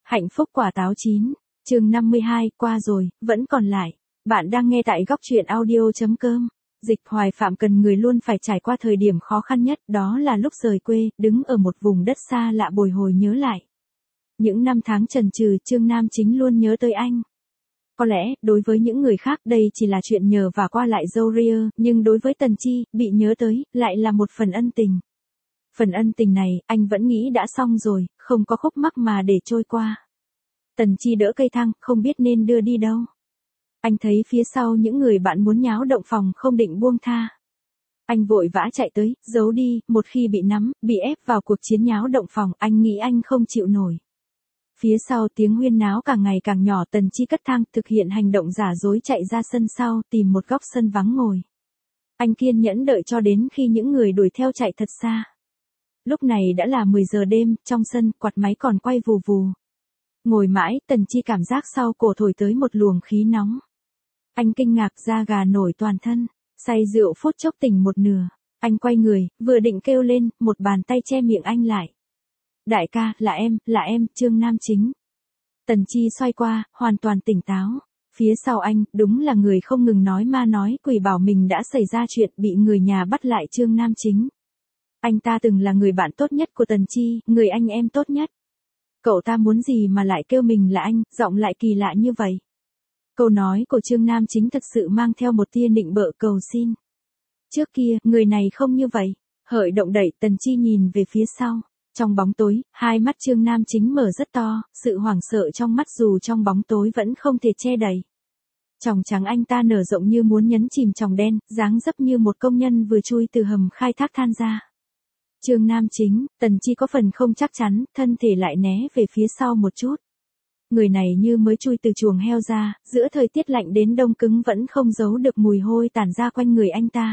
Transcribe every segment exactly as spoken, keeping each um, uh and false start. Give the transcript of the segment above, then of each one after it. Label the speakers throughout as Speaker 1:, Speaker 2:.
Speaker 1: Hạnh phúc quả táo chín, chương năm mươi hai, qua rồi, vẫn còn lại. Bạn đang nghe tại góc truyện audio.com. Dịch Hoài Phạm cần người luôn phải trải qua thời điểm khó khăn nhất, đó là lúc rời quê, đứng ở một vùng đất xa lạ bồi hồi nhớ lại. Những năm tháng trần trừ, Trương Nam Chính luôn nhớ tới anh. Có lẽ, đối với những người khác đây chỉ là chuyện nhờ và qua lại dâu ria, nhưng đối với Tần Chi, bị nhớ tới, lại là một phần ân tình. Phần ân tình này, anh vẫn nghĩ đã xong rồi, không có khúc mắc mà để trôi qua. Tần Chi đỡ cây thang, không biết nên đưa đi đâu. Anh thấy phía sau những người bạn muốn nháo động phòng không định buông tha. Anh vội vã chạy tới, giấu đi, một khi bị nắm, bị ép vào cuộc chiến nháo động phòng, anh nghĩ anh không chịu nổi. Phía sau tiếng huyên náo càng ngày càng nhỏ, Tần Chi cất thang, thực hiện hành động giả dối chạy ra sân sau, tìm một góc sân vắng ngồi. Anh kiên nhẫn đợi cho đến khi những người đuổi theo chạy thật xa. Lúc này đã là mười giờ đêm, trong sân, quạt máy còn quay vù vù. Ngồi mãi, Tần Chi cảm giác sau cổ thổi tới một luồng khí nóng. Anh kinh ngạc, da gà nổi toàn thân, say rượu phút chốc tỉnh một nửa. Anh quay người, vừa định kêu lên, một bàn tay che miệng anh lại. Đại ca, là em, là em, Trương Nam Chính. Tần Chi xoay qua, hoàn toàn tỉnh táo. Phía sau anh, đúng là người không ngừng nói ma nói quỷ bảo mình đã xảy ra chuyện bị người nhà bắt lại Trương Nam Chính. Anh ta từng là người bạn tốt nhất của Tần Chi, người anh em tốt nhất. Cậu ta muốn gì mà lại kêu mình là anh, giọng lại kỳ lạ như vậy. Câu nói của Trương Nam Chính thật sự mang theo một tia nịnh bợ cầu xin. Trước kia, người này không như vậy. Hợi động đẩy, Tần Chi nhìn về phía sau. Trong bóng tối, hai mắt Trương Nam Chính mở rất to, sự hoảng sợ trong mắt dù trong bóng tối vẫn không thể che đậy. Tròng trắng anh ta nở rộng như muốn nhấn chìm tròng đen, dáng dấp như một công nhân vừa chui từ hầm khai thác than ra. Trương Nam Chính, Tần Chi có phần không chắc chắn, thân thể lại né về phía sau một chút. Người này như mới chui từ chuồng heo ra, giữa thời tiết lạnh đến đông cứng vẫn không giấu được mùi hôi tản ra quanh người anh ta.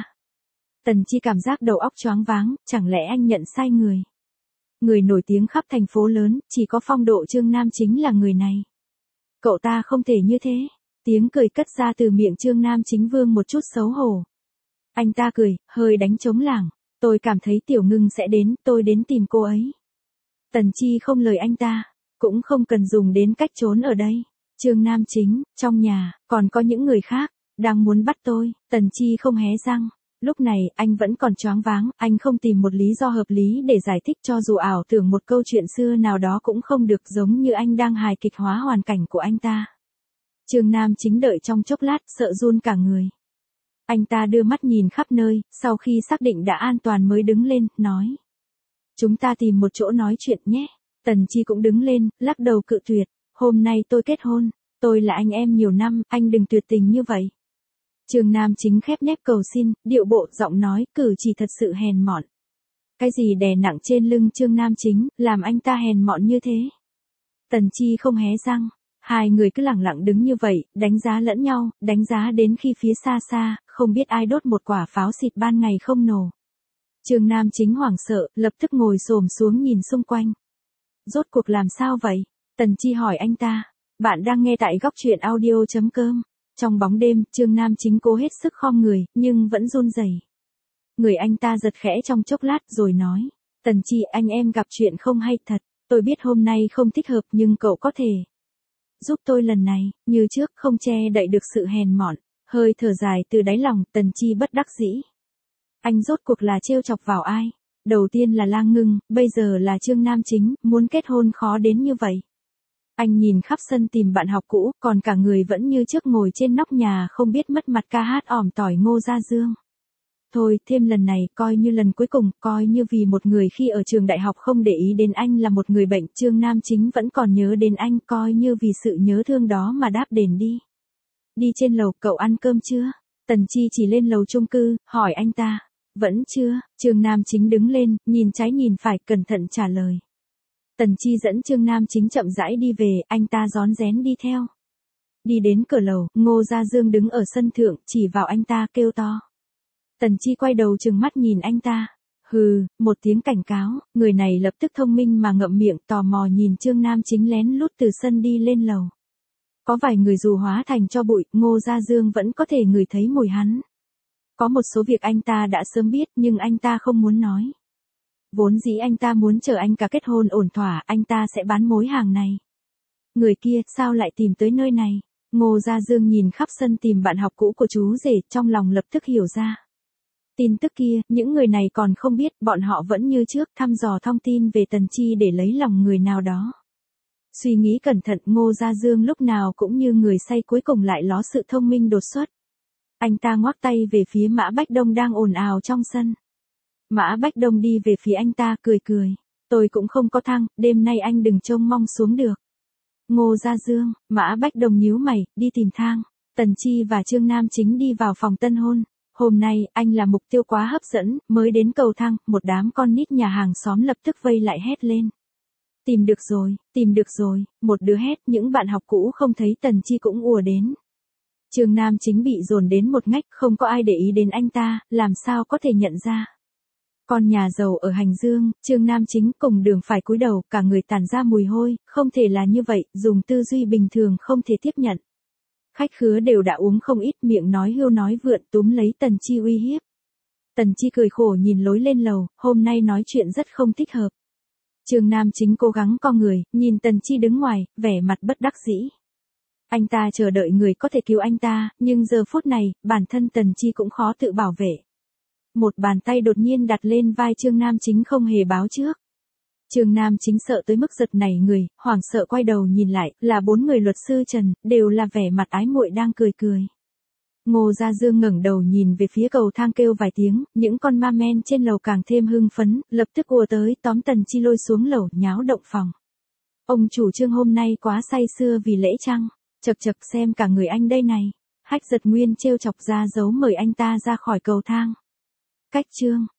Speaker 1: Tần Chi cảm giác đầu óc choáng váng, chẳng lẽ anh nhận sai người. Người nổi tiếng khắp thành phố lớn, chỉ có phong độ Trương Nam Chính là người này. Cậu ta không thể như thế. Tiếng cười cất ra từ miệng Trương Nam Chính vương một chút xấu hổ. Anh ta cười, hơi đánh trống lảng. Tôi cảm thấy Tiểu Ngưng sẽ đến, tôi đến tìm cô ấy. Tần Chi không lời anh ta, cũng không cần dùng đến cách trốn ở đây. Trương Nam Chính, trong nhà, còn có những người khác, đang muốn bắt tôi. Tần Chi không hé răng. Lúc này, anh vẫn còn choáng váng, anh không tìm một lý do hợp lý để giải thích cho dù ảo tưởng một câu chuyện xưa nào đó cũng không được, giống như anh đang hài kịch hóa hoàn cảnh của anh ta. Trương Nam Chính đợi trong chốc lát, sợ run cả người. Anh ta đưa mắt nhìn khắp nơi, sau khi xác định đã an toàn mới đứng lên, nói. Chúng ta tìm một chỗ nói chuyện nhé. Tần Chi cũng đứng lên, lắc đầu cự tuyệt. Hôm nay tôi kết hôn, tôi là anh em nhiều năm, anh đừng tuyệt tình như vậy. Trương Nam Chính khép nép cầu xin, điệu bộ, giọng nói, cử chỉ thật sự hèn mọn. Cái gì đè nặng trên lưng Trương Nam Chính, làm anh ta hèn mọn như thế? Tần Chi không hé răng. Hai người cứ lẳng lặng đứng như vậy, đánh giá lẫn nhau, đánh giá đến khi phía xa xa, không biết ai đốt một quả pháo xịt ban ngày không nổ. Trương Nam Chính hoảng sợ, lập tức ngồi xổm xuống nhìn xung quanh. Rốt cuộc làm sao vậy? Tần Chi hỏi anh ta. Bạn đang nghe tại góc truyện audio.com. Trong bóng đêm, Trương Nam Chính cố hết sức khom người, nhưng vẫn run rẩy. Người anh ta giật khẽ trong chốc lát rồi nói. Tần Chi, anh em gặp chuyện không hay thật. Tôi biết hôm nay không thích hợp nhưng cậu có thể giúp tôi lần này, như trước không che đậy được sự hèn mọn, hơi thở dài từ đáy lòng, Tần Chi bất đắc dĩ. Anh rốt cuộc là trêu chọc vào ai? Đầu tiên là Lang Ngưng, bây giờ là Trương Nam Chính, muốn kết hôn khó đến như vậy. Anh nhìn khắp sân tìm bạn học cũ, còn cả người vẫn như trước ngồi trên nóc nhà không biết mất mặt ca hát ỏm tỏi Ngô Gia Dương. Thôi, thêm lần này, coi như lần cuối cùng, coi như vì một người khi ở trường đại học không để ý đến anh là một người bệnh, Trương Nam Chính vẫn còn nhớ đến anh, coi như vì sự nhớ thương đó mà đáp đền đi. Đi trên lầu, cậu ăn cơm chưa? Tần Chi chỉ lên lầu chung cư, hỏi anh ta. Vẫn chưa, Trương Nam Chính đứng lên, nhìn trái nhìn phải, cẩn thận trả lời. Tần Chi dẫn Trương Nam Chính chậm rãi đi về, anh ta rón rén đi theo. Đi đến cửa lầu, Ngô Gia Dương đứng ở sân thượng, chỉ vào anh ta kêu to. Tần Chi quay đầu trừng mắt nhìn anh ta. Hừ, một tiếng cảnh cáo, người này lập tức thông minh mà ngậm miệng, tò mò nhìn Trương Nam Chính lén lút từ sân đi lên lầu. Có vài người dù hóa thành cho bụi, Ngô Gia Dương vẫn có thể ngửi thấy mùi hắn. Có một số việc anh ta đã sớm biết nhưng anh ta không muốn nói. Vốn dĩ anh ta muốn chờ anh cả kết hôn ổn thỏa, anh ta sẽ bán mối hàng này. Người kia, sao lại tìm tới nơi này? Ngô Gia Dương nhìn khắp sân tìm bạn học cũ của chú rể, trong lòng lập tức hiểu ra. Tin tức kia, những người này còn không biết, bọn họ vẫn như trước thăm dò thông tin về Tần Chi để lấy lòng người nào đó. Suy nghĩ cẩn thận, Ngô Gia Dương lúc nào cũng như người say cuối cùng lại ló sự thông minh đột xuất. Anh ta ngoắc tay về phía Mã Bách Đông đang ồn ào trong sân. Mã Bách Đông đi về phía anh ta, cười cười. Tôi cũng không có thang, đêm nay anh đừng trông mong xuống được. Ngô Gia Dương, Mã Bách Đông nhíu mày, đi tìm thang. Tần Chi và Trương Nam Chính đi vào phòng tân hôn. Hôm nay, anh là mục tiêu quá hấp dẫn, mới đến cầu thang, một đám con nít nhà hàng xóm lập tức vây lại hét lên. Tìm được rồi, tìm được rồi, một đứa hét, những bạn học cũ không thấy Tần Chi cũng ùa đến. Trương Nam Chính bị dồn đến một ngách, không có ai để ý đến anh ta, làm sao có thể nhận ra. Con nhà giàu ở Hành Dương, Trương Nam Chính cùng đường phải cúi đầu, cả người tản ra mùi hôi, không thể là như vậy, dùng tư duy bình thường không thể tiếp nhận. Khách khứa đều đã uống không ít, miệng nói hưu nói vượn, túm lấy Tần Chi uy hiếp. Tần Chi cười khổ nhìn lối lên lầu, hôm nay nói chuyện rất không thích hợp. Trương Nam Chính cố gắng co người, nhìn Tần Chi đứng ngoài, vẻ mặt bất đắc dĩ. Anh ta chờ đợi người có thể cứu anh ta, nhưng giờ phút này, bản thân Tần Chi cũng khó tự bảo vệ. Một bàn tay đột nhiên đặt lên vai Trương Nam Chính không hề báo trước. Trương Nam Chính sợ tới mức giật nảy người, hoảng sợ quay đầu nhìn lại, là bốn người luật sư Trần, đều là vẻ mặt ái muội đang cười cười. Ngô Gia Dương ngẩng đầu nhìn về phía cầu thang kêu vài tiếng, những con ma men trên lầu càng thêm hưng phấn, lập tức ùa tới tóm Tần Chi lôi xuống lầu, nháo động phòng. Ông chủ Trương hôm nay quá say sưa vì lễ chăng? Chậc chậc xem cả người anh đây này. Hách Giật Nguyên trêu chọc ra dấu mời anh ta ra khỏi cầu thang. Cách Trương,